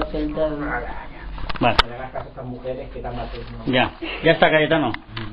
sentado. Vale. Ya está, Cayetano.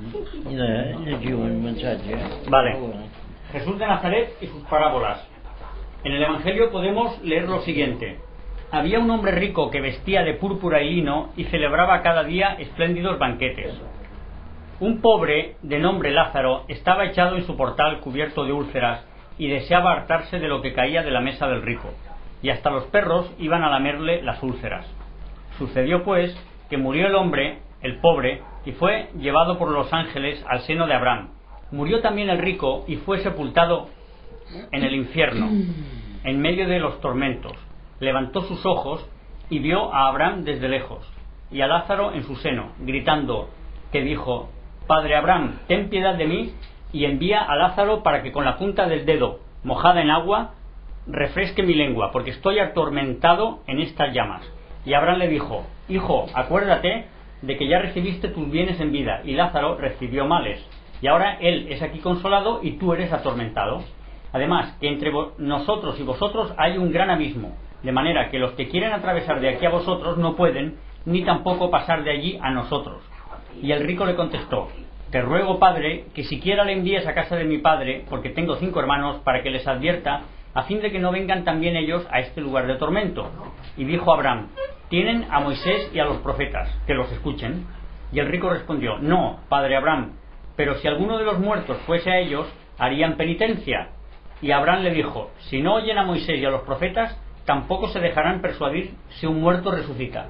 Vale. Jesús de Nazaret y sus parábolas. En el Evangelio podemos leer lo siguiente. Había un hombre rico que vestía de púrpura y lino y celebraba cada día espléndidos banquetes. Un pobre, de nombre Lázaro, estaba echado en su portal cubierto de úlceras y deseaba hartarse de lo que caía de la mesa del rico, y hasta los perros iban a lamerle las úlceras. Sucedió pues que murió el hombre, el pobre, y fue llevado por los ángeles al seno de Abraham. Murió también el rico y fue sepultado en el infierno, en medio de los tormentos. Levantó sus ojos y vio a Abraham desde lejos y a Lázaro en su seno, gritando, que dijo: Padre Abraham, ten piedad de mí y envía a Lázaro para que con la punta del dedo mojada en agua refresque mi lengua, porque estoy atormentado en estas llamas. Y Abraham le dijo: Hijo, acuérdate de que ya recibiste tus bienes en vida y Lázaro recibió males, y ahora él es aquí consolado y tú eres atormentado. Además, que entre nosotros y vosotros hay un gran abismo, de manera que los que quieren atravesar de aquí a vosotros no pueden, ni tampoco pasar de allí a nosotros. Y el rico le contestó: Te ruego, padre, que siquiera le envíes a casa de mi padre, porque tengo 5 hermanos, para que les advierta, a fin de que no vengan también ellos a este lugar de tormento. Y dijo Abraham: Tienen a Moisés y a los profetas, que los escuchen. Y el rico respondió: No, padre Abraham, pero si alguno de los muertos fuese a ellos, harían penitencia. Y Abraham le dijo: Si no oyen a Moisés y a los profetas, tampoco se dejarán persuadir si un muerto resucita.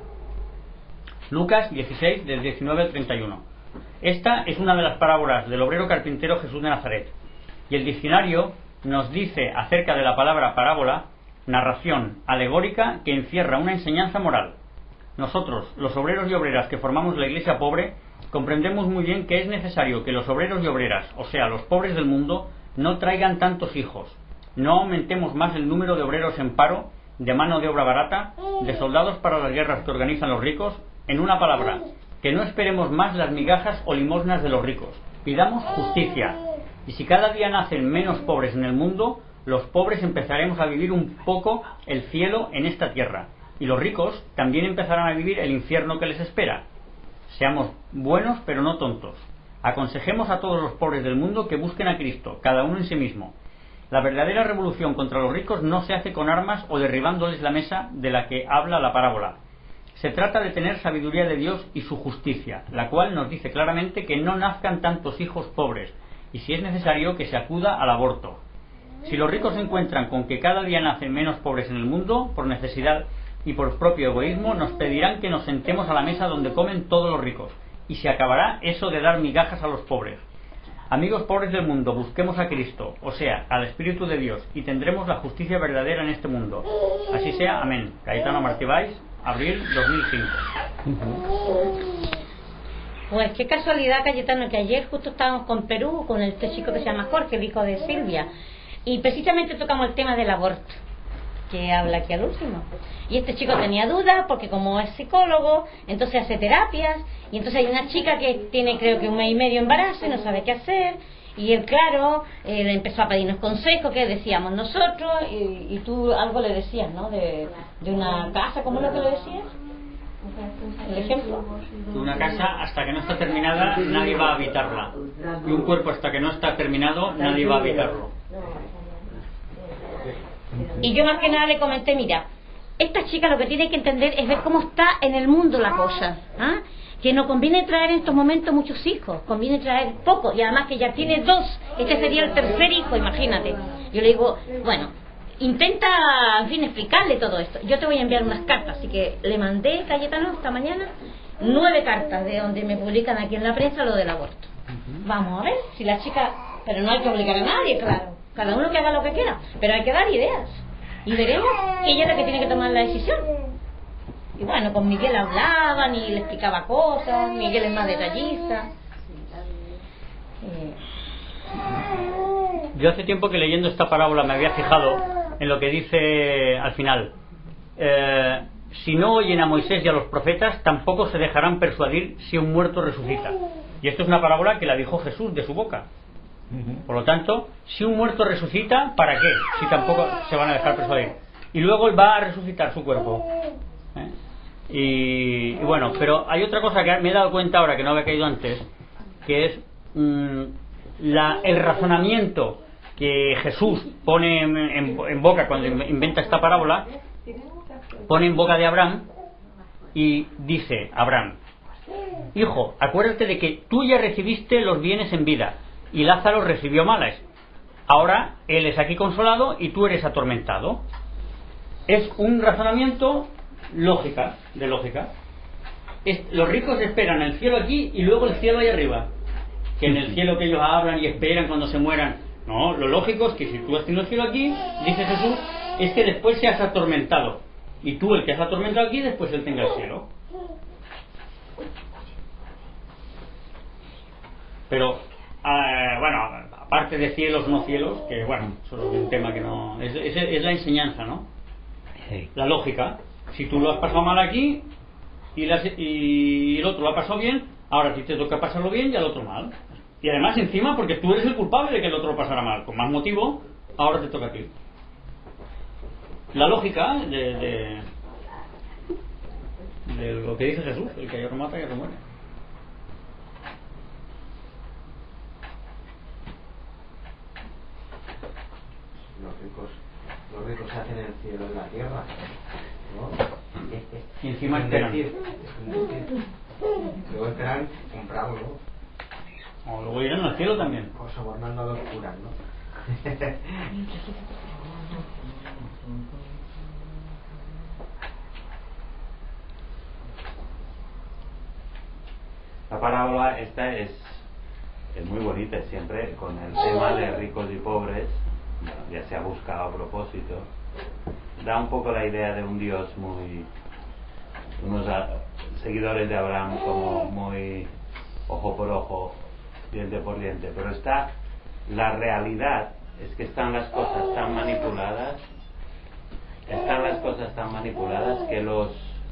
Lucas 16, del 19 al 31. Esta es una de las parábolas del obrero carpintero Jesús de Nazaret. Y el diccionario nos dice acerca de la palabra parábola: narración alegórica que encierra una enseñanza moral. Nosotros, los obreros y obreras que formamos la iglesia pobre, comprendemos muy bien que es necesario que los obreros y obreras, o sea, los pobres del mundo, no traigan tantos hijos, no aumentemos más el número de obreros en paro, de mano de obra barata, de soldados para las guerras que organizan los ricos. En una palabra, que no esperemos más las migajas o limosnas de los ricos, pidamos justicia. Y si cada día nacen menos pobres en el mundo, los pobres empezaremos a vivir un poco el cielo en esta tierra, y los ricos también empezarán a vivir el infierno que les espera. Seamos buenos pero no tontos. Aconsejemos a todos los pobres del mundo que busquen a Cristo, cada uno en sí mismo. La verdadera revolución contra los ricos no se hace con armas o derribándoles la mesa de la que habla la parábola. Se trata de tener sabiduría de Dios y su justicia, la cual nos dice claramente que no nazcan tantos hijos pobres, y si es necesario que se acuda al aborto. Si los ricos se encuentran con que cada día nacen menos pobres en el mundo, por necesidad y por propio egoísmo, nos pedirán que nos sentemos a la mesa donde comen todos los ricos, y se acabará eso de dar migajas a los pobres. Amigos pobres del mundo, busquemos a Cristo, o sea, al Espíritu de Dios, y tendremos la justicia verdadera en este mundo. Así sea, amén. Cayetano Martí Valls, abril 2005. Pues qué casualidad, Cayetano, que ayer justo estábamos con Perú, con este chico que se llama Jorge, el hijo de Silvia, y precisamente tocamos el tema del aborto, que habla aquí al último. Y este chico tenía dudas porque como es psicólogo, entonces hace terapias, y entonces hay una chica que tiene creo que 1 mes y medio de embarazo y no sabe qué hacer, y él claro, le empezó a pedirnos consejos que decíamos nosotros, y tú algo le decías, ¿no? De una casa, ¿cómo es lo que le decías? ¿El ejemplo? Una casa hasta que no está terminada nadie va a habitarla, y un cuerpo hasta que no está terminado nadie va a habitarlo. Y yo más que nada le comenté: mira, esta chica lo que tiene que entender es ver cómo está en el mundo la cosa, ¿ah? Que no conviene traer en estos momentos muchos hijos, conviene traer pocos, y además que ya tiene 2, este sería el 3er hijo, imagínate. Yo le digo, bueno, intenta, en fin, explicarle todo esto. Yo te voy a enviar unas cartas, así que le mandé, Cayetano, esta mañana 9 cartas de donde me publican aquí en la prensa lo del aborto. Vamos a ver si la chica, pero no hay que obligar a nadie, claro, cada uno que haga lo que quiera, pero hay que dar ideas y veremos que ella es la que tiene que tomar la decisión. Y bueno, con Miguel hablaban y le explicaba cosas. Miguel es más detallista. Yo hace tiempo que leyendo esta parábola me había fijado en lo que dice al final: si no oyen a Moisés y a los profetas, tampoco se dejarán persuadir si un muerto resucita. Y esto es una parábola que la dijo Jesús de su boca. Por lo tanto, si un muerto resucita, ¿para qué? Si tampoco se van a dejar persuadir. Y luego él va a resucitar su cuerpo. Y bueno, pero hay otra cosa que me he dado cuenta ahora que no había caído antes, que es el razonamiento que Jesús pone en boca cuando inventa esta parábola. Pone en boca de Abraham y dice: Abraham, hijo, acuérdate de que tú ya recibiste los bienes en vida y Lázaro recibió males. Ahora él es aquí consolado y tú eres atormentado. Es un razonamiento de lógica. Los ricos esperan el cielo aquí y luego el cielo ahí arriba. Que en el cielo que ellos hablan y esperan cuando se mueran. No, lo lógico es que si tú has tenido el cielo aquí, dice Jesús, es que después seas atormentado. Y tú, el que has atormentado aquí, después él tenga el cielo. Pero, bueno, aparte de cielos, no cielos, que bueno, eso es un tema que no... Es la enseñanza, ¿no? Sí. La lógica. Si tú lo has pasado mal aquí y el otro lo ha pasado bien, ahora a ti te toca pasarlo bien y al otro mal. Y además encima porque tú eres el culpable de que el otro lo pasara mal. Con más motivo, ahora te toca a ti. La lógica de lo que dice Jesús, el que hierro mata, hierro muere. Los ricos hacen el cielo en la tierra, ¿no? Y encima esperan. Luego esperan comprarlo. O luego irán al cielo también. O sobornando a los curas, ¿no? La parábola esta es muy bonita siempre, con el tema de ricos y pobres, bueno, ya se ha buscado a propósito, da un poco la idea de un Dios unos seguidores de Abraham como muy ojo por ojo, diente por diente, pero la realidad es que están las cosas tan manipuladas que los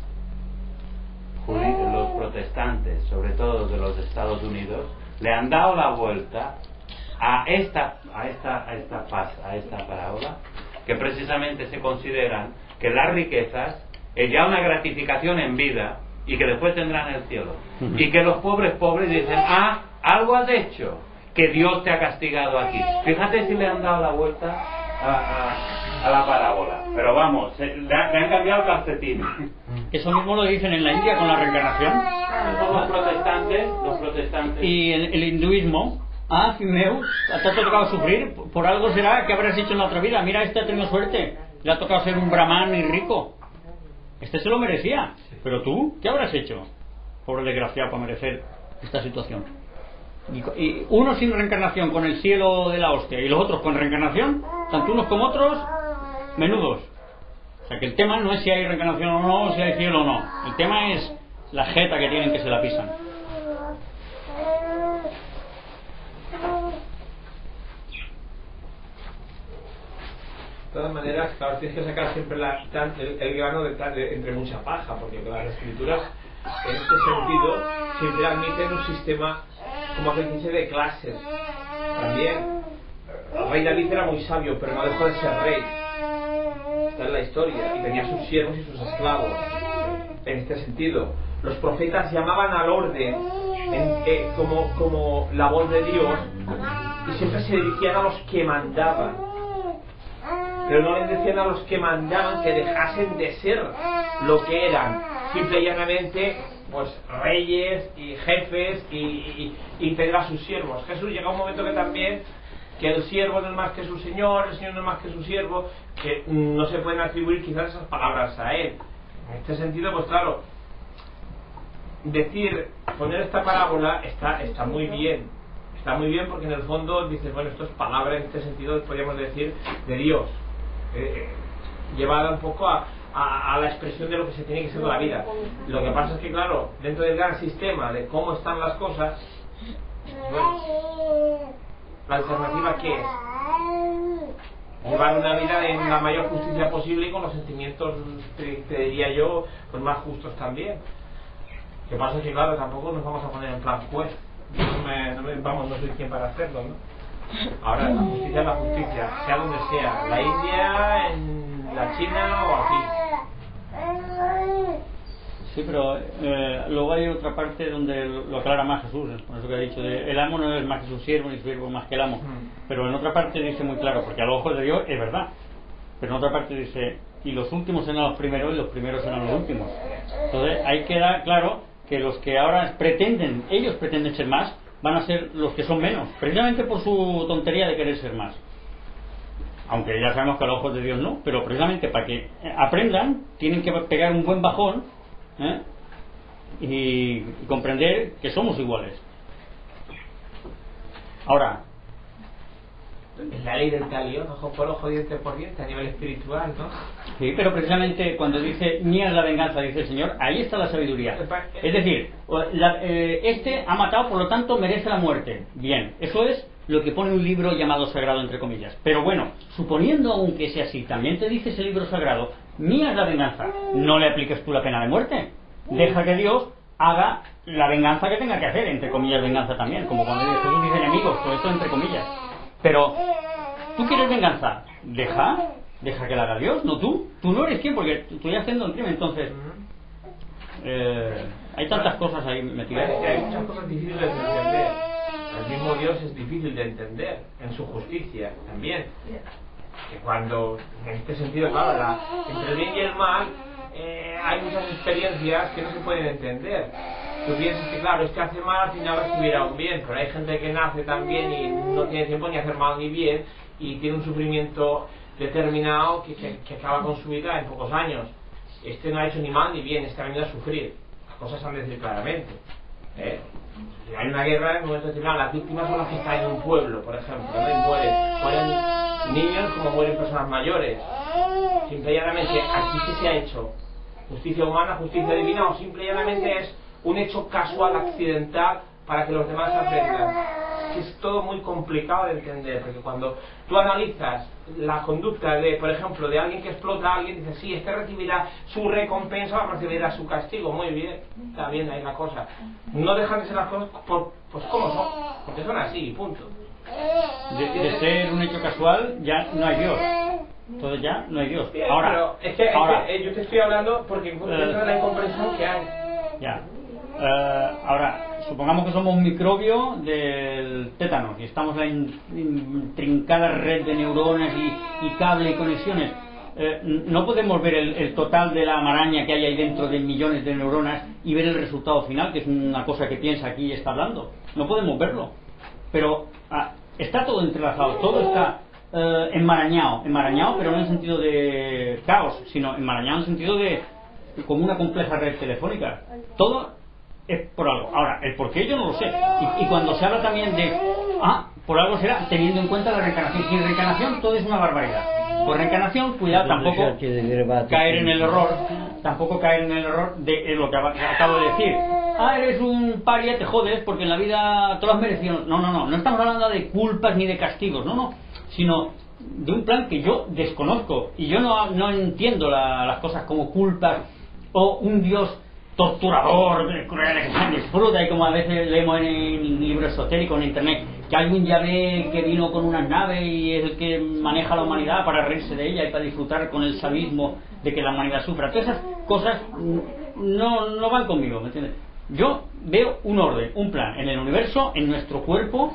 protestantes, sobre todo de los Estados Unidos, le han dado la vuelta a esta parábola, que precisamente se consideran que las riquezas es ya una gratificación en vida y que después tendrán el cielo, y que los pobres dicen: algo has hecho, que Dios te ha castigado aquí. Fíjate si le han dado la vuelta a la parábola, pero vamos, le han cambiado el calcetín. Eso mismo lo dicen en la India con la reencarnación. Los protestantes. Y el hinduismo. Fimeus, te ha tocado sufrir, por algo será que habrás hecho en la otra vida. Mira, este ha tenido suerte, le ha tocado ser un brahman y rico. Este se lo merecía. Pero tú, ¿qué habrás hecho? Pobre desgraciado, para merecer esta situación. Y unos sin reencarnación con el cielo de la hostia y los otros con reencarnación, tanto unos como otros, menudos. O sea que el tema no es si hay reencarnación o no, si hay cielo o no. El tema es la jeta que tienen, que se la pisan. De todas maneras, claro, tienes que sacar siempre el grano entre mucha paja, porque las escrituras en este sentido siempre admiten un sistema, como aquel que dice, de clases. También el rey David era muy sabio, pero no dejó de ser rey. Está en la historia, y tenía sus siervos y sus esclavos. En este sentido, los profetas llamaban al orden como la voz de Dios, y siempre se dirigían a los que mandaban. Pero no les decían a los que mandaban que dejasen de ser lo que eran, simple y llanamente pues reyes y jefes y tener a sus siervos. Jesús llega a un momento que también, que el siervo no es más que su señor, el señor no es más que su siervo, que no se pueden atribuir quizás esas palabras a él. En este sentido, pues claro, poner esta parábola está muy bien. Está muy bien porque en el fondo dices, bueno, esto es palabra, en este sentido podríamos decir, de Dios, llevada un poco a la expresión de lo que se tiene que ser la vida. Lo que pasa es que, claro, dentro del gran sistema de cómo están las cosas, bueno, la alternativa ¿qué es? Llevar una vida en la mayor justicia posible y con los sentimientos, te diría yo, pues más justos también. Lo que pasa es que, claro, tampoco nos vamos a poner en plan juez. No soy quien para hacerlo, ¿no? Ahora, la justicia es la justicia, sea donde sea, la India, en la China o aquí. Sí, pero luego hay otra parte donde lo aclara más Jesús, por eso que ha dicho, el amo no es más que su siervo, ni su siervo más que el amo. Pero en otra parte dice muy claro, porque a los ojos de Dios es verdad, pero en otra parte dice, y los últimos serán los primeros y los primeros serán los últimos. Entonces ahí queda claro que los que ahora ellos pretenden ser más, van a ser los que son menos, precisamente por su tontería de querer ser más. Aunque ya sabemos que a los ojos de Dios no, pero precisamente para que aprendan, tienen que pegar un buen bajón, y comprender que somos iguales. Ahora, la ley del talión, ojo por ojo, diente por diente, a nivel espiritual, ¿no? Sí, pero precisamente cuando dice mía es la venganza, dice el Señor, ahí está la sabiduría. Es decir, este ha matado, por lo tanto merece la muerte. Bien, eso es lo que pone un libro llamado sagrado, entre comillas. Pero bueno, suponiendo aún que sea así, también te dice ese libro sagrado, mía es la venganza. No le apliques tú la pena de muerte. Deja que Dios haga la venganza que tenga que hacer, entre comillas venganza también, como cuando Jesús dice enemigos, todo esto entre comillas. Pero tú quieres venganza, deja que la haga Dios, no tú no eres quien, porque tú ya haciendo el crimen. Entonces hay tantas cosas ahí metidas. Hay muchas cosas difíciles de entender. El mismo Dios es difícil de entender en su justicia también, que cuando en este sentido, claro, entre el bien y el mal hay muchas experiencias que no se pueden entender. Tú piensas que claro, es que hace mal, al final recibirá un bien, pero hay gente que nace también y no tiene tiempo ni hacer mal ni bien y tiene un sufrimiento determinado que acaba con su vida en pocos años. Este no ha hecho ni mal ni bien, este ha venido a sufrir. Las cosas se han de decir claramente. Si hay una guerra, en un momento determinado, las víctimas son las que están en un pueblo, por ejemplo, ¿no? Y mueren niños como mueren personas mayores. Simple y llanamente, aquí ¿qué se ha hecho? ¿Justicia humana, justicia divina, o simple y llanamente es un hecho casual, accidental, para que los demás aprendan? Es todo muy complicado de entender, porque cuando tú analizas la conducta de, por ejemplo, de alguien que explota a alguien, dices, sí, este recibirá su recompensa, recibirá su castigo, muy bien, está bien ahí la cosa. No dejan de ser las cosas pues como son, porque son así, punto. De ser un hecho casual, ya no hay Dios. Entonces ya no hay Dios. Ahora, pero yo te estoy hablando porque dentro de la incomprensión que hay. Ya. Ahora, supongamos que somos un microbio del tétano y estamos en intrincada red de neuronas y cable y conexiones. No podemos ver el total de la maraña que hay ahí dentro de millones de neuronas y ver el resultado final, que es una cosa que piensa aquí y está hablando. No podemos verlo. Pero está todo entrelazado, todo está enmarañado, pero no en el sentido de caos, sino enmarañado en el sentido de como una compleja red telefónica. Todo es por algo. Ahora, el por qué yo no lo sé. Y cuando se habla también de por algo será, teniendo en cuenta la reencarnación. Sin reencarnación todo es una barbaridad. Por reencarnación, cuidado, tampoco caer en el error, de lo que acabo de decir. Eres un paria, te jodes porque en la vida te lo has merecido. No estamos hablando de culpas ni de castigos, sino de un plan que yo desconozco y yo no entiendo las cosas como culpas o un Dios torturador, cruel, que disfruta, y como a veces leemos en libros esotéricos en internet, que hay un Yahvé que vino con unas naves y es el que maneja la humanidad para reírse de ella y para disfrutar con el sadismo de que la humanidad sufra. Todas esas cosas no van conmigo, ¿me entiendes? Yo veo un orden, un plan en el universo, en nuestro cuerpo,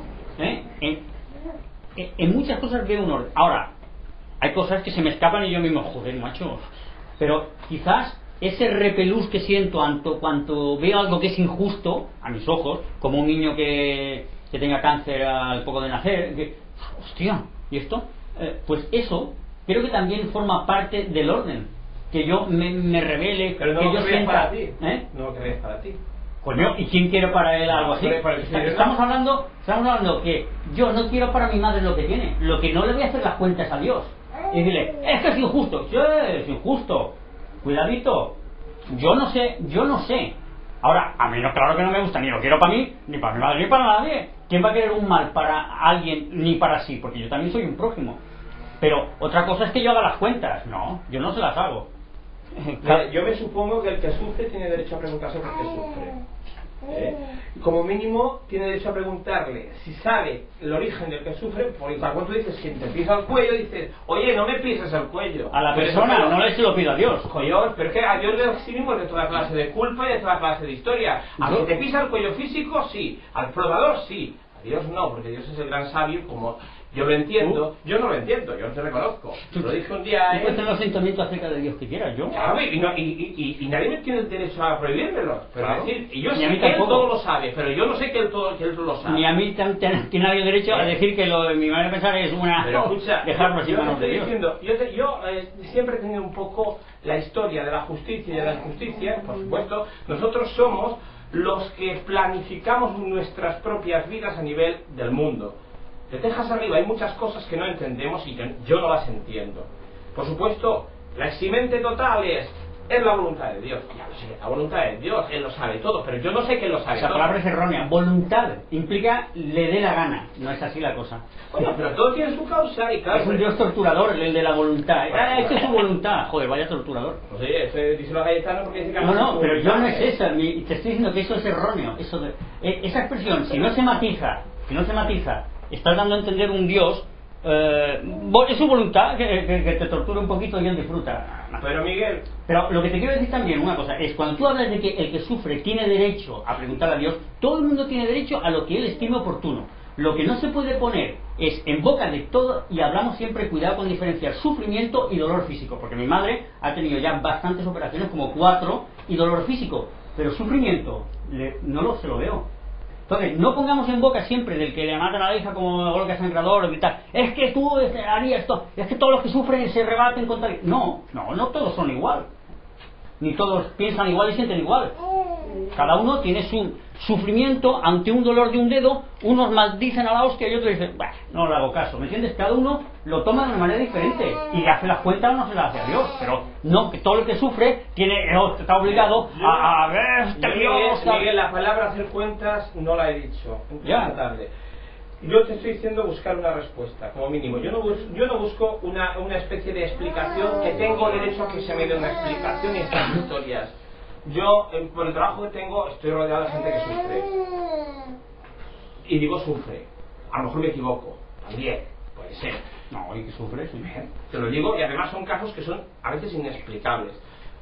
en muchas cosas veo un orden. Ahora, hay cosas que se me escapan y yo mismo, joder, macho, pero quizás ese repelús que siento cuando veo algo que es injusto a mis ojos, como un niño que tenga cáncer al poco de nacer, hostia, ¿y esto? Pues eso creo que también forma parte del orden, que yo me revele, pero no que yo sienta para ti. No lo crees para ti. Coño, ¿y quién quiere para él algo así? Estamos hablando que yo no quiero para mi madre lo que tiene, lo que no le voy a hacer las cuentas a Dios y decirle, es que es injusto. Sí, es injusto, cuidadito, yo no sé. Ahora, a mí no, claro que no me gusta, ni lo quiero para mí, ni para mi madre, ni para nadie. ¿Quién va a querer un mal para alguien, ni para sí? Porque yo también soy un prójimo. Pero otra cosa es que yo haga las cuentas. No, yo no se las hago. Yo me supongo que el que sufre tiene derecho a preguntarse por qué sufre. Como mínimo tiene derecho a preguntarle si sabe el origen del que sufre, porque cuando tú dices que te pisa el cuello, dices, oye, no me pises el cuello. A la Pero persona, eso, no le se lo pido a Dios. Coño, pero es que a Dios le eximimos de toda clase de culpa y de toda clase de historia. A que te pisa el cuello físico, sí. Al probador, sí. A Dios no, porque Dios es el gran sabio, como yo lo entiendo. Yo no lo entiendo, yo no te reconozco. Lo dije un día Tú puedes tener los sentimientos acerca de Dios que quieras, yo. Claro, y nadie me tiene el derecho a prohibírmelo. Pero Claro. decir, y yo Ni sé a mí que él tampoco. todo lo sabe, pero yo no sé que él todo lo sabe. Ni a mí tiene nadie derecho a decir que lo de mi manera de pensar es una... Pero escucha, dejarlo yo así te manos de estoy Dios. diciendo, yo siempre he tenido un poco la historia de la justicia y de la injusticia. Por supuesto, nosotros somos los que planificamos nuestras propias vidas a nivel del mundo. De Texas arriba hay muchas cosas que no entendemos y yo no las entiendo. Por supuesto, la eximente total es la voluntad de Dios. Ya lo sé, la voluntad de Dios, Él lo sabe todo, pero yo no sé que Él lo sabe Esa todo. palabra es errónea. Voluntad implica le dé la gana. No es así la cosa. Bueno, pero todo tiene su causa y claro... Es un Dios torturador, el de la voluntad. Esta es su voluntad. Joder, vaya torturador. Pues oye, ese dice los galetanos porque dice que... No, pero yo no es esa. Te estoy diciendo que eso es erróneo. Esa expresión, si no se matiza, estás dando a entender un Dios... es su voluntad que te tortura un poquito y él disfruta. Pero Miguel... Pero lo que te quiero decir también, una cosa, es cuando tú hablas de que el que sufre tiene derecho a preguntar a Dios, todo el mundo tiene derecho a lo que él estime oportuno. Lo que no se puede poner es en boca de todo, y hablamos siempre, cuidado con diferenciar sufrimiento y dolor físico, porque mi madre ha tenido ya bastantes operaciones, como 4, y dolor físico, pero sufrimiento, se lo veo. Entonces, no pongamos en boca siempre del que le matan a la hija como golpe sangrador y tal. Es que tú harías esto, es que todos los que sufren se rebaten contra... No todos son igual. Ni todos piensan igual y sienten igual. Cada uno tiene su sufrimiento ante un dolor de un dedo. Unos maldicen a la hostia y otros dicen, bah, no le hago caso. ¿Me entiendes? Cada uno lo toma de una manera diferente y le hace las cuentas o no se las hace a Dios. Pero no, que todo el que sufre está obligado a ver, Miguel, la palabra hacer cuentas no la he dicho. Ya. Tarde. Yo te estoy diciendo buscar una respuesta, como mínimo. Yo no busco una especie de explicación, que tengo derecho a que se me dé una explicación y estas historias. Yo, por el trabajo que tengo, estoy rodeado de gente que sufre. Y digo sufre. A lo mejor me equivoco. También, puede ser. No, y que sufre, sí. Te lo digo, y además son casos que son a veces inexplicables.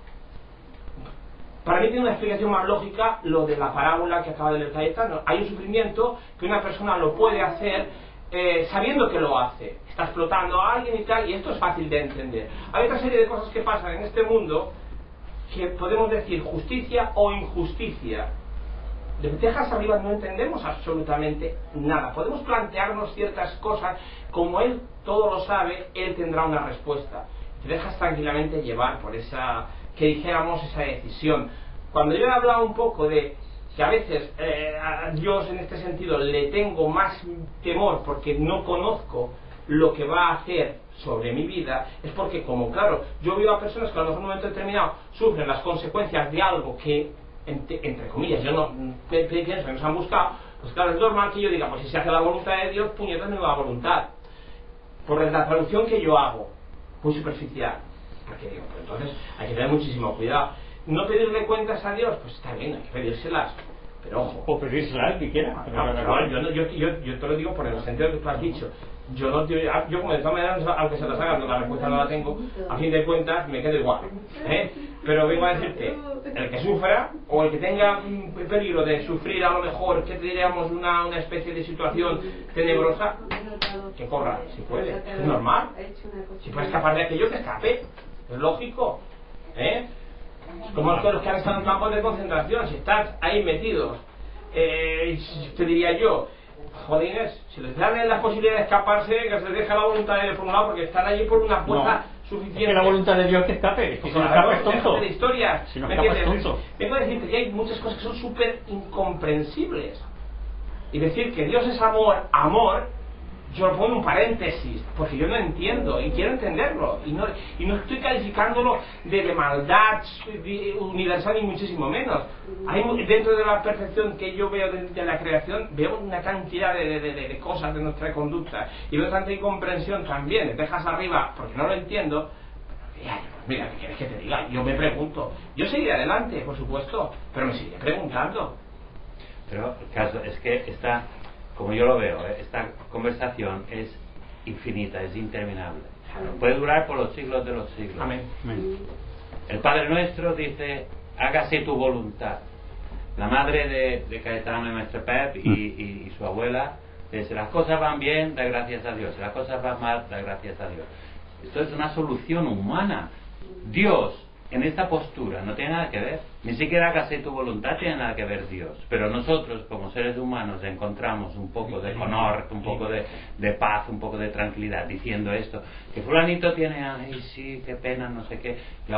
Para mí tiene una explicación más lógica lo de la parábola que acaba de leer Cayetano. Hay un sufrimiento que una persona lo puede hacer sabiendo que lo hace. Está explotando a alguien y tal, y esto es fácil de entender. Hay otra serie de cosas que pasan en este mundo que podemos decir justicia o injusticia. De Texas arriba no entendemos absolutamente nada. Podemos plantearnos ciertas cosas, como Él todo lo sabe, Él tendrá una respuesta. Te dejas tranquilamente llevar por esa... que dijéramos esa decisión. Cuando yo he hablado un poco de que a veces a Dios en este sentido le tengo más temor porque no conozco lo que va a hacer sobre mi vida, es porque, como claro, yo veo a personas que a lo mejor en un momento determinado sufren las consecuencias de algo que, entre comillas, yo no pienso que nos han buscado, pues claro, es normal que yo diga, pues si se hace la voluntad de Dios, puñetas me va a voluntad. Por la traducción que yo hago, muy superficial. Porque digo, pues entonces hay que tener muchísimo cuidado. No pedirle cuentas a Dios, pues está bien, hay que pedírselas, pero ojo. O pedírsela el que quiera. Yo te lo digo por el sentido que tú has dicho. Yo como de todas maneras, aunque se las hagan, la respuesta no la tengo, a fin de cuentas me quedo igual. Pero vengo a decirte, el que sufra, o el que tenga peligro de sufrir a lo mejor, que diríamos una especie de situación tenebrosa, que corra, si puede, es normal. Si puede escapar de aquello, que escape, es lógico. Como los que han estado en campos de concentración, si están ahí metidos, te diría yo, jodines, si les dan la posibilidad de escaparse, que se les deja la voluntad de por un lado, porque están allí por una fuerza suficiente. Es que la voluntad de Dios es que escape, es que si no escapa es tonto. De historias, si no escapa es tonto. Vengo a decirte que hay muchas cosas que son súper incomprensibles. Y decir que Dios es amor, yo lo pongo en un paréntesis, porque yo no entiendo y quiero entenderlo. Y no estoy calificándolo de maldad universal ni muchísimo menos. Hay, dentro de la perfección que yo veo de la creación, veo una cantidad de cosas de nuestra conducta. Y veo tanta incomprensión también. Te dejas arriba porque no lo entiendo. Mira, ¿qué quieres que te diga? Yo me pregunto. Yo seguiré adelante, por supuesto, pero me seguiré preguntando. Pero el caso es que esta, como yo lo veo, esta conversación es infinita, es interminable. Puede durar por los siglos de los siglos. Amén. El Padre Nuestro dice, hágase tu voluntad. La madre de Cayetano y Maestro Pep y su abuela dice, las cosas van bien, da gracias a Dios. Si las cosas van mal, da gracias a Dios. Esto es una solución humana. Dios, en esta postura, no tiene nada que ver. Ni siquiera hágase tu voluntad tiene nada que ver Dios. Pero nosotros, como seres humanos, encontramos un poco de honor, un poco de paz, un poco de tranquilidad, diciendo esto. Que fulanito tiene, ay, sí, qué pena, no sé qué. Ya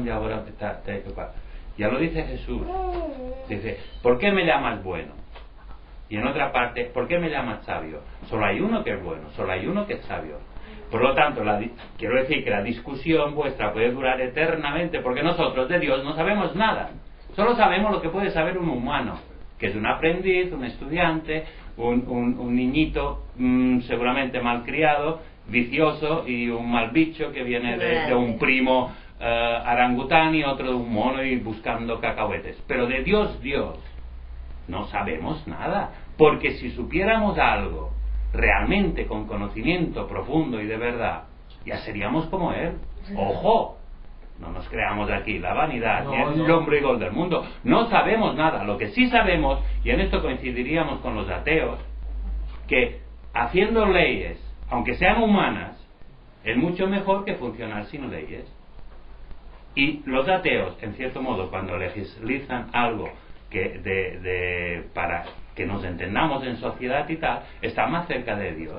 lo dice Jesús. Dice, ¿por qué me llamas bueno? Y en otra parte, ¿por qué me llamas sabio? Solo hay uno que es bueno, solo hay uno que es sabio. Por lo tanto, quiero decir que la discusión vuestra puede durar eternamente, porque nosotros de Dios no sabemos nada. Solo sabemos lo que puede saber un humano, que es un aprendiz, un estudiante, un niñito seguramente malcriado, vicioso, y un mal bicho que viene de un primo arangután y otro de un mono y buscando cacahuetes. Pero de Dios, no sabemos nada, porque si supiéramos algo realmente con conocimiento profundo y de verdad, ya seríamos como Él. ¡Ojo! No nos creamos aquí la vanidad, ni el hombre y gol del mundo. No sabemos nada. Lo que sí sabemos, y en esto coincidiríamos con los ateos, que haciendo leyes, aunque sean humanas, es mucho mejor que funcionar sin leyes. Y los ateos, en cierto modo, cuando legislan algo para que nos entendamos en sociedad y tal, está más cerca de Dios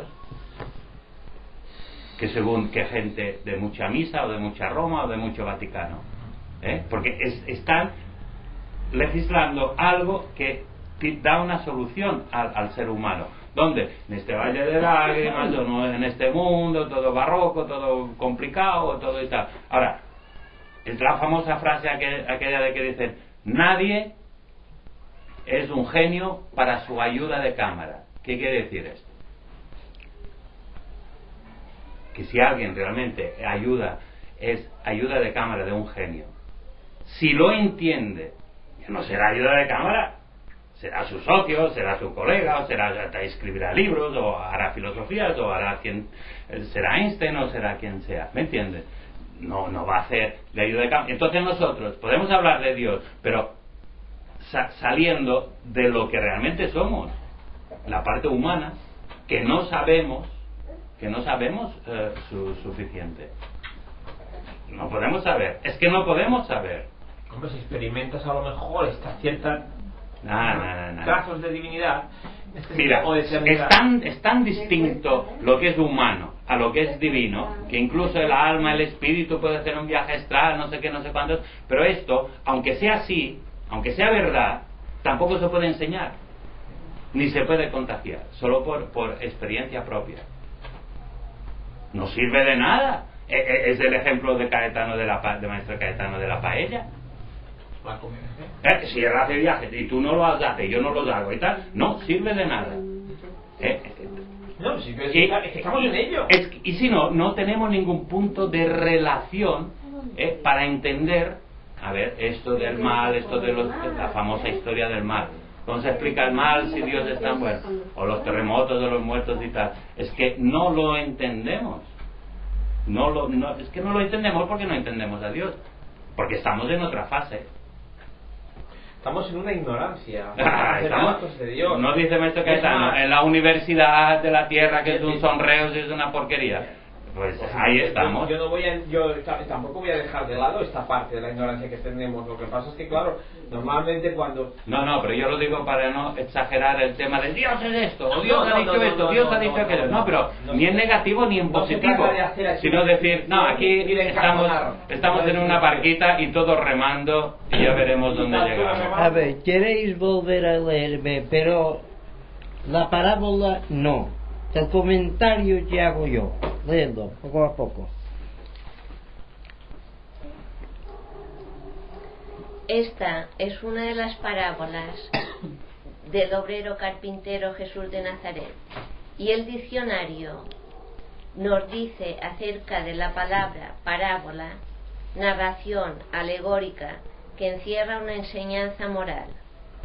que según que gente de mucha misa o de mucha Roma o de mucho Vaticano, porque están legislando algo que da una solución al ser humano. ¿Dónde? En este valle de lágrimas, o no, en este mundo todo barroco, todo complicado, todo y tal. Ahora, es la famosa frase aquella de que dicen, nadie es un genio para su ayuda de cámara. ¿Qué quiere decir esto? Que si alguien realmente es ayuda de cámara de un genio, si lo entiende, ya no será ayuda de cámara, será su socio, será su colega, o escribirá libros, o hará filosofías, o será Einstein, o será quien sea. ¿Me entiendes? No va a hacer de ayuda de cámara. Entonces nosotros podemos hablar de Dios, pero saliendo de lo que realmente somos, la parte humana, que no sabemos suficiente. No podemos saber. Es que no podemos saber. Hombre, si experimentas a lo mejor esta cierta trazos de divinidad, mira, es tan distinto lo que es humano a lo que es divino, que incluso el alma, el espíritu puede hacer un viaje astral, no sé qué, no sé cuántos, pero esto, aunque sea así, aunque sea verdad, tampoco se puede enseñar, ni se puede contagiar, solo por experiencia propia. No sirve de nada. Es el ejemplo de maestro Cayetano de la paella. Si él hace viajes y tú no lo haces, yo no los hago y tal, no sirve de nada. No, es que estamos en ello. Y si no tenemos ningún punto de relación para entender, a ver, esto del mal, esto de la famosa historia del mal. ¿Cómo se explica el mal si Dios es tan bueno? O los terremotos de los muertos y tal. Es que no lo entendemos. Es que no lo entendemos porque no entendemos a Dios. Porque estamos en otra fase. Estamos en una ignorancia. Estamos, de Dios. No dice Maestro Cayetano, en la universidad de la tierra que es un sonreo, es una porquería. Pues ahí estamos. Yo tampoco voy a dejar de lado esta parte de la ignorancia que tenemos. Lo que pasa es que, claro, normalmente cuando... No, pero yo lo digo para no exagerar el tema de Dios es esto, o Dios ha dicho esto, Dios ha dicho aquello. No, pero ni en negativo ni en positivo. Sino decir, no, aquí estamos en una barquita y todos remando y ya veremos dónde llegamos. A ver, queréis volver a leerme, pero la parábola no. El comentario que hago yo, leyendo poco a poco. Esta es una de las parábolas del obrero carpintero Jesús de Nazaret, y el diccionario nos dice acerca de la palabra parábola, narración alegórica que encierra una enseñanza moral.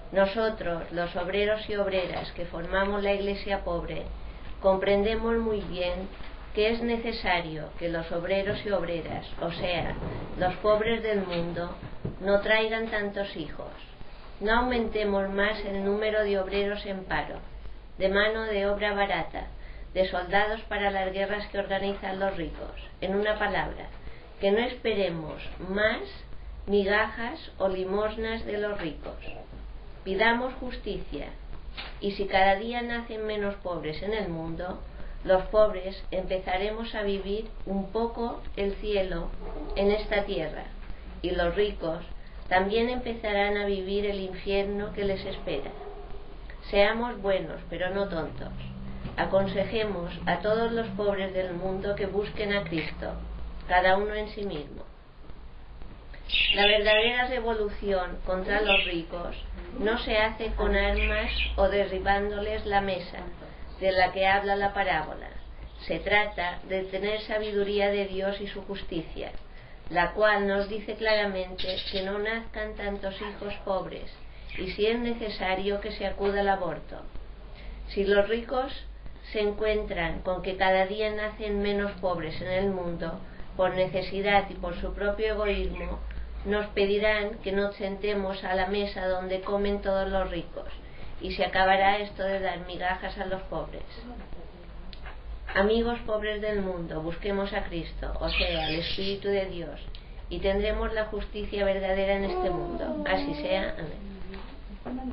Nosotros, los obreros y obreras que formamos la Iglesia pobre, comprendemos muy bien que es necesario que los obreros y obreras, o sea, los pobres del mundo, no traigan tantos hijos. No aumentemos más el número de obreros en paro, de mano de obra barata, de soldados para las guerras que organizan los ricos. En una palabra, que no esperemos más migajas o limosnas de los ricos. Pidamos justicia, y si cada día nacen menos pobres en el mundo, los pobres empezaremos a vivir un poco el cielo en esta tierra, y los ricos también empezarán a vivir el infierno que les espera. Seamos buenos, pero no tontos. Aconsejemos a todos los pobres del mundo que busquen a Cristo, cada uno en sí mismo. La verdadera revolución contra los ricos no se hace con armas o derribándoles la mesa de la que habla la parábola. Se trata de tener sabiduría de Dios y su justicia, la cual nos dice claramente que no nazcan tantos hijos pobres y, si es necesario, que se acuda al aborto. Si los ricos se encuentran con que cada día nacen menos pobres en el mundo por necesidad y por su propio egoísmo, nos pedirán que nos sentemos a la mesa donde comen todos los ricos, y se acabará esto de dar migajas a los pobres. Amigos pobres del mundo, busquemos a Cristo, o sea, al Espíritu de Dios, y tendremos la justicia verdadera en este mundo. Así sea. Amén.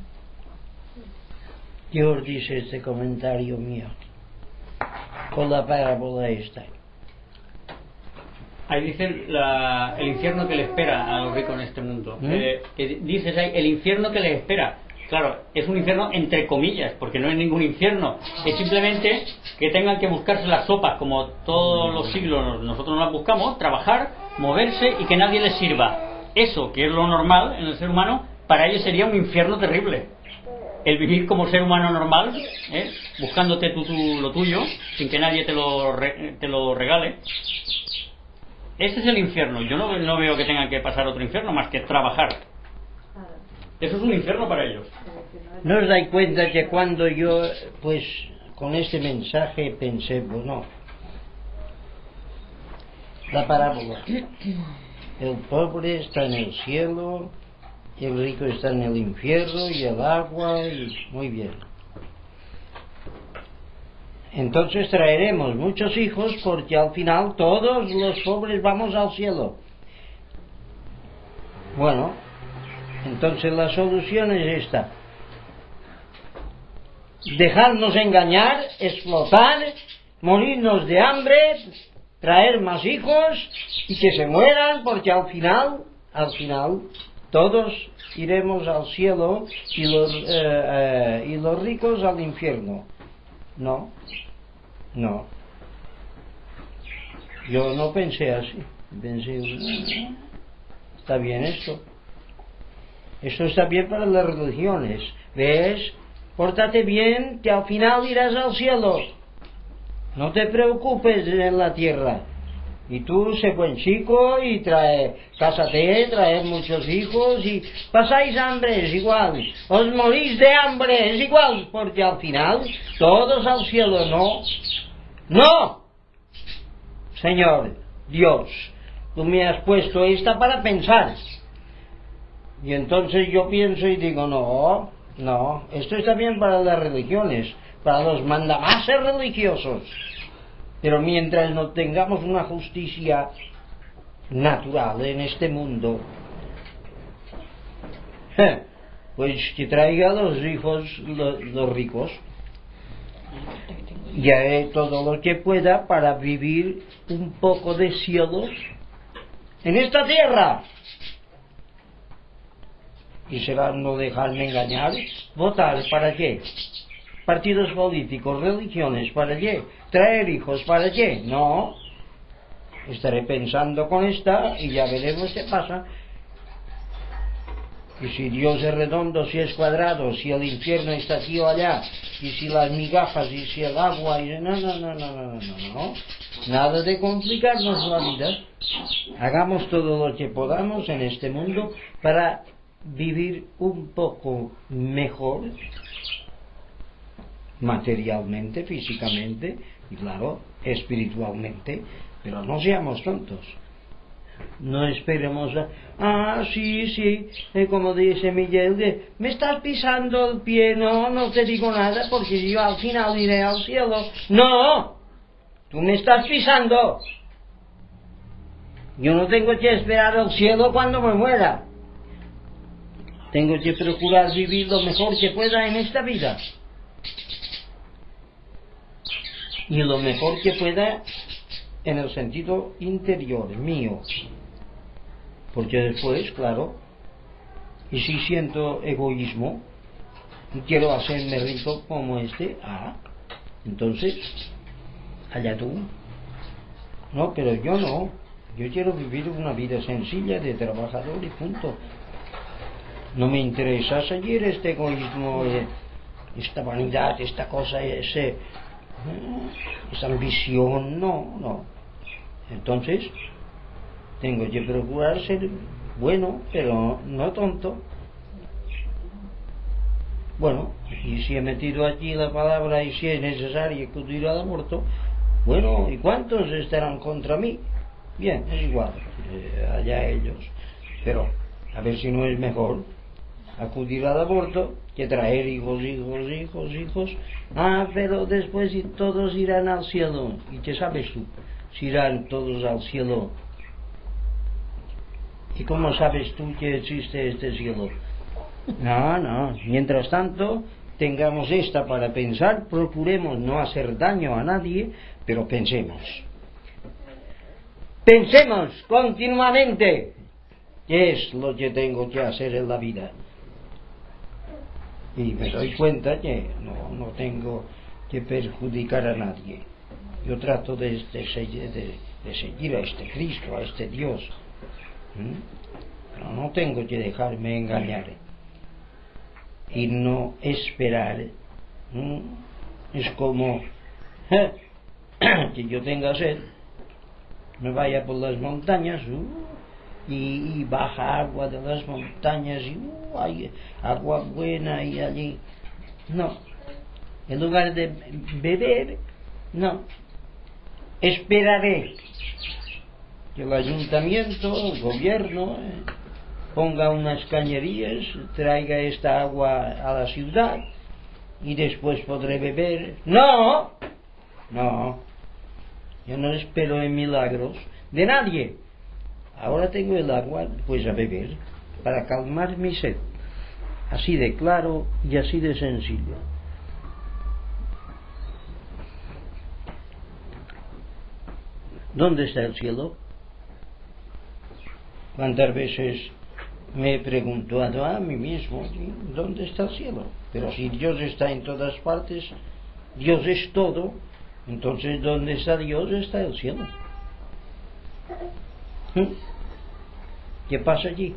Dios dice este comentario mío con la parábola esta. Ahí dice el infierno que le espera a los ricos en este mundo. Que dices ahí, el infierno que les espera. Claro, es un infierno entre comillas, porque no es ningún infierno. Es simplemente que tengan que buscarse las sopas, como todos los siglos nosotros nos las buscamos, trabajar, moverse y que nadie les sirva. Eso, que es lo normal en el ser humano, para ellos sería un infierno terrible. El vivir como ser humano normal, buscándote lo tuyo, sin que nadie te lo regale. Este es el infierno. Yo no veo que tengan que pasar otro infierno más que trabajar. Eso es un infierno para ellos. ¿No os dais cuenta que cuando yo, pues, con este mensaje pensé, bueno, la parábola, el pobre está en el cielo, el rico está en el infierno, y el agua, y muy bien. Entonces traeremos muchos hijos, porque al final todos los pobres vamos al cielo. Bueno, entonces la solución es esta: dejarnos engañar, explotar, morirnos de hambre, traer más hijos y que se mueran, porque al final todos iremos al cielo y los ricos al infierno. No, yo no pensé así. Pensé, está bien esto está bien para las religiones, ¿ves? Pórtate bien, que al final irás al cielo. No te preocupes en la tierra. Y tú, sé buen chico y cásate, trae muchos hijos y pasáis hambre, es igual. Os morís de hambre, es igual, porque al final todos al cielo. ¡No! Señor, Dios, tú me has puesto esta para pensar. Y entonces yo pienso y digo, no, esto está bien para las religiones, para los mandamases religiosos. Pero mientras no tengamos una justicia natural en este mundo, pues que traiga a los hijos los ricos, y haré todo lo que pueda para vivir un poco de cielo en esta tierra. Y será no dejarme engañar. Votar, ¿para qué? Partidos políticos, religiones, ¿para qué? Traer hijos, ¿para qué? No. Estaré pensando con esta y ya veremos qué pasa. Y si Dios es redondo, si es cuadrado, si el infierno está aquí o allá, y si las migajas, y si el agua, y no. Nada de complicarnos la vida. Hagamos todo lo que podamos en este mundo para vivir un poco mejor materialmente, físicamente y claro, espiritualmente, pero no seamos tontos. No esperemos sí, como dice Miguel, me estás pisando el pie, no te digo nada porque yo al final iré al cielo. No, tú me estás pisando. Yo no tengo que esperar al cielo cuando me muera. Tengo que procurar vivir lo mejor que pueda en esta vida. Y lo mejor que pueda en el sentido interior mío. Porque después, claro, y si siento egoísmo y quiero hacerme rico como entonces, allá tú. No, pero yo no. Yo quiero vivir una vida sencilla de trabajador y punto. No me interesa seguir este egoísmo, esta vanidad, esta cosa, esa ambición, no. Entonces, tengo que procurar ser bueno, pero no tonto. Bueno, y si he metido aquí la palabra y si es necesario acudir al aborto, bueno, ¿y cuántos estarán contra mí? Bien, es igual, allá ellos. Pero, a ver si no es mejor acudir al aborto que traer hijos. Pero después todos irán al cielo. ¿Y qué sabes tú? Si irán todos al cielo. ¿Y cómo sabes tú que existe este cielo? No. Mientras tanto, tengamos esta para pensar, procuremos no hacer daño a nadie, pero pensemos. Pensemos continuamente qué es lo que tengo que hacer en la vida. Y me doy cuenta que no tengo que perjudicar a nadie. Yo trato de seguir a este Cristo, a este Dios. Pero no tengo que dejarme engañar y no esperar. Es como que yo tenga sed, me vaya por las montañas y baja agua de las montañas y hay agua buena y allí. No, en lugar de beber, no, esperaré que el ayuntamiento, el gobierno ponga unas cañerías, traiga esta agua a la ciudad y después podré beber. No, yo no espero en milagros de nadie. Ahora tengo el agua, pues a beber, para calmar mi sed. Así de claro y así de sencillo. ¿Dónde está el cielo? ¿Cuántas veces me he preguntado a mí mismo, ¿dónde está el cielo? Pero si Dios está en todas partes, Dios es todo, entonces ¿dónde está Dios? Está el cielo. ¿Qué pasa allí?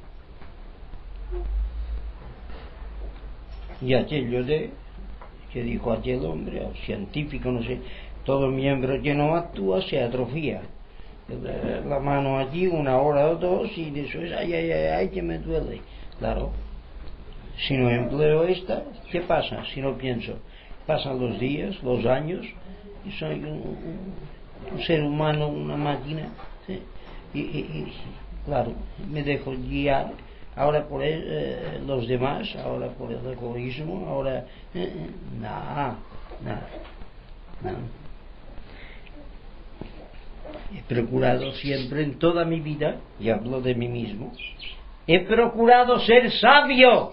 Y aquello que dijo aquel hombre, o científico, no sé, todo miembro que no actúa se atrofía. La mano allí 1 hora o 2 y después ay que me duele. Claro, si no empleo esta, ¿qué pasa? Si no pienso, pasan los días, los años y soy un ser humano, una máquina, ¿sí? y claro, me dejo guiar ahora por los demás, ahora por el egoísmo, ahora nada. He procurado siempre en toda mi vida, y hablo de mí mismo, he procurado ser sabio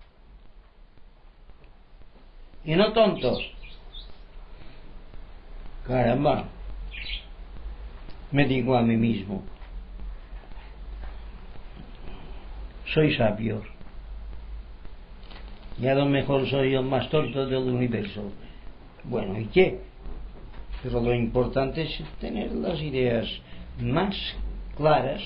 y no tonto. Caramba, me digo a mí mismo, soy sabio y a lo mejor soy el más tonto del universo. Bueno, ¿y qué? Pero lo importante es tener las ideas más claras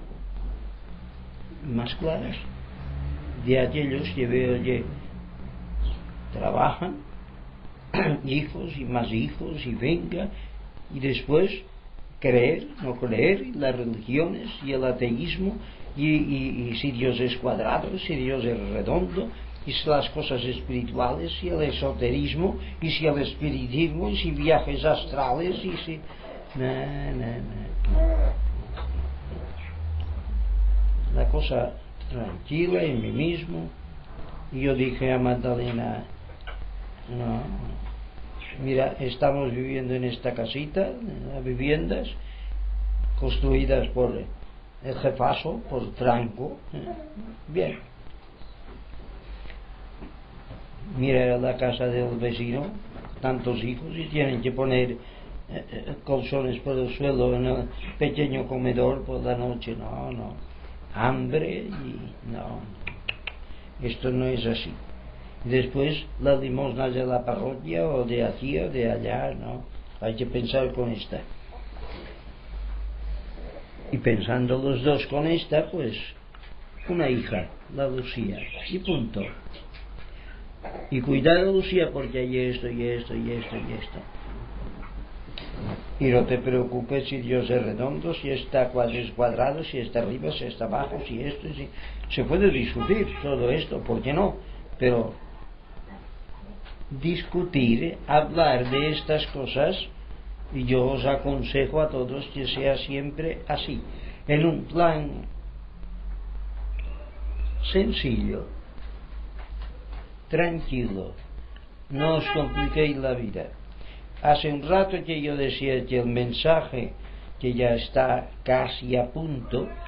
de aquellos que veo que trabajan, hijos y más hijos, y venga, y después creer, no creer, las religiones y el ateísmo, y si Dios es cuadrado, si Dios es redondo, y si las cosas espirituales, y el esoterismo, y si el espiritismo, y si viajes astrales, y si... No. La cosa tranquila en mí mismo. Y yo dije a Magdalena, no, mira, estamos viviendo en esta casita, en las viviendas construidas por el jefazo, por Franco. Bien. Mira la casa del vecino, tantos hijos, y tienen que poner colchones por el suelo en el pequeño comedor por la noche. No, hambre y no, esto no es así. Después las limosnas de la parroquia o de aquí o de allá, no, hay que pensar con esta. Y pensando los dos con esta, pues una hija, la Lucía, y punto. Y cuidado, Lucía, porque hay esto y esto y esto y esto. Y no te preocupes si Dios es redondo, si está cuadrado, si está arriba, si está abajo, si esto, si... Se puede discutir todo esto, ¿por qué no? Pero discutir, hablar de estas cosas, y yo os aconsejo a todos que sea siempre así, en un plan sencillo, tranquilo, no os compliquéis la vida. Hace un rato que yo decía que el mensaje, que ya está casi a punto,